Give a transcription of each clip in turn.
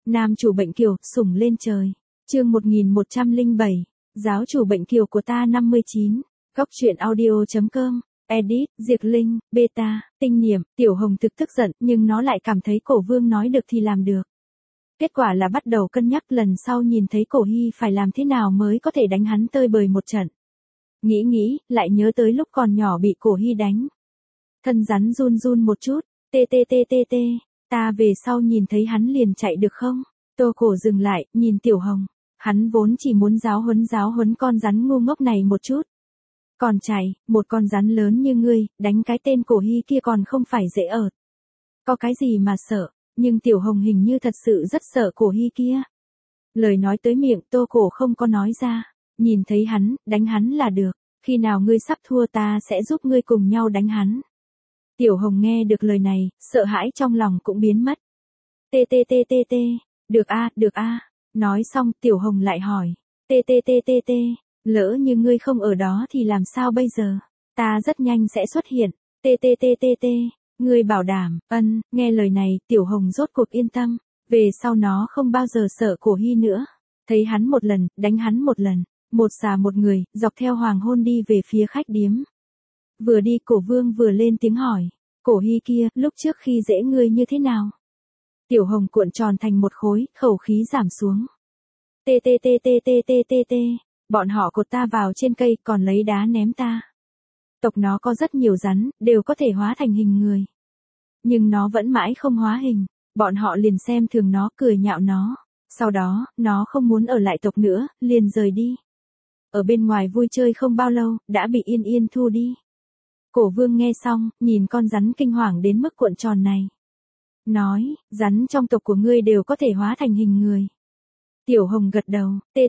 Nam chủ bệnh kiều, sủng lên trời. Chương 1107. Giáo chủ bệnh kiều của ta 59. Góc truyện audio.com. Edit, Diệp Linh, Beta, Tinh Niệm. Tiểu Hồng thực tức giận, nhưng nó lại cảm thấy Cổ Vương nói được thì làm được. Kết quả là bắt đầu cân nhắc lần sau nhìn thấy Cổ Hy phải làm thế nào mới có thể đánh hắn tơi bời một trận. Nghĩ, lại nhớ tới lúc còn nhỏ bị Cổ Hy đánh. Thân rắn run run một chút, tê, ta về sau nhìn thấy hắn liền chạy được không? Tô Cổ dừng lại, nhìn Tiểu Hồng. Hắn vốn chỉ muốn giáo huấn con rắn ngu ngốc này một chút. Còn chạy, một con rắn lớn như ngươi, đánh cái tên Cổ Hy kia còn không phải dễ ợt. Có cái gì mà sợ, nhưng Tiểu Hồng hình như thật sự rất sợ Cổ Hy kia. Lời nói tới miệng Tô Cổ không có nói ra, nhìn thấy hắn, đánh hắn là được, khi nào ngươi sắp thua ta sẽ giúp ngươi cùng nhau đánh hắn. Tiểu Hồng nghe được lời này, sợ hãi trong lòng cũng biến mất. Tê, được a. Nói xong Tiểu Hồng lại hỏi, tê, lỡ như ngươi không ở đó thì làm sao bây giờ? Ta rất nhanh sẽ xuất hiện. Tê, ngươi bảo đảm. Nghe lời này Tiểu Hồng rốt cuộc yên tâm, về sau nó không bao giờ sợ Cổ Hy nữa. Thấy hắn một lần, đánh hắn một lần, một xà một người, dọc theo hoàng hôn đi về phía khách điếm. Vừa đi Cổ Vương vừa lên tiếng hỏi, Cổ Hy kia, lúc trước khi dễ ngươi như thế nào? Tiểu Hồng cuộn tròn thành một khối, khẩu khí giảm xuống. Tê, bọn họ cột ta vào trên cây còn lấy đá ném ta. Tộc nó có rất nhiều rắn, đều có thể hóa thành hình người. Nhưng nó vẫn mãi không hóa hình, bọn họ liền xem thường nó, cười nhạo nó. Sau đó, nó không muốn ở lại tộc nữa, liền rời đi. Ở bên ngoài vui chơi không bao lâu, đã bị Yên thu đi. Cổ Vương nghe xong, nhìn con rắn kinh hoàng đến mức cuộn tròn này. Nói, rắn trong tộc của ngươi đều có thể hóa thành hình người. Tiểu Hồng gật đầu, tê,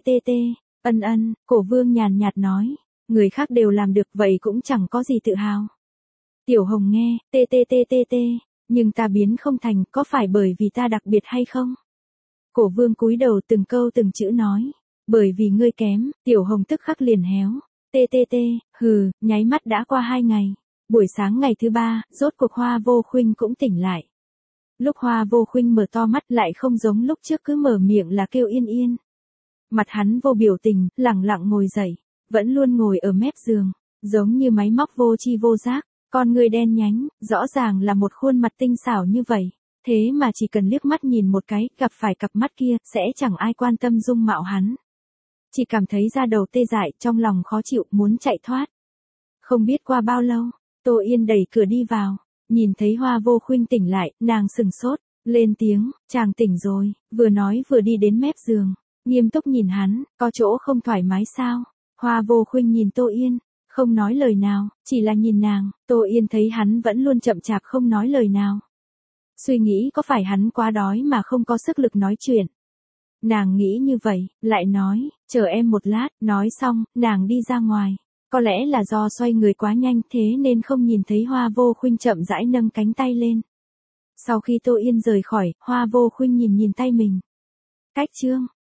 Cổ Vương nhàn nhạt nói, người khác đều làm được vậy cũng chẳng có gì tự hào. Tiểu Hồng nghe, tê, nhưng ta biến không thành, có phải bởi vì ta đặc biệt hay không? Cổ Vương cúi đầu từng câu từng chữ nói, bởi vì ngươi kém. Tiểu Hồng tức khắc liền héo, tê, nháy mắt đã qua 2 ngày. Buổi sáng ngày thứ 3, rốt cuộc Hoa Vô Khuynh cũng tỉnh lại. Lúc Hoa Vô Khuynh mở to mắt lại không giống lúc trước cứ mở miệng là kêu Yên. Mặt hắn vô biểu tình, lẳng lặng ngồi dậy, vẫn luôn ngồi ở mép giường, giống như máy móc vô tri vô giác, con người đen nhánh, rõ ràng là một khuôn mặt tinh xảo như vậy, thế mà chỉ cần liếc mắt nhìn một cái, gặp phải cặp mắt kia, sẽ chẳng ai quan tâm dung mạo hắn. Chỉ cảm thấy da đầu tê dại, trong lòng khó chịu, muốn chạy thoát. Không biết qua bao lâu, Tô Yên đẩy cửa đi vào, nhìn thấy Hoa Vô Khuynh tỉnh lại, nàng sừng sốt, lên tiếng, chàng tỉnh rồi, vừa nói vừa đi đến mép giường, nghiêm túc nhìn hắn, có chỗ không thoải mái sao? Hoa Vô Khuynh nhìn Tô Yên, không nói lời nào, chỉ là nhìn nàng. Tô Yên thấy hắn vẫn luôn chậm chạp không nói lời nào. Suy nghĩ có phải hắn quá đói mà không có sức lực nói chuyện. Nàng nghĩ như vậy, lại nói, chờ em một lát, nói xong, nàng đi ra ngoài. Có lẽ là do xoay người quá nhanh thế nên không nhìn thấy Hoa Vô Khuynh chậm rãi nâng cánh tay lên. Sau khi Tô Yên rời khỏi, Hoa Vô Khuynh nhìn tay mình. Cách chương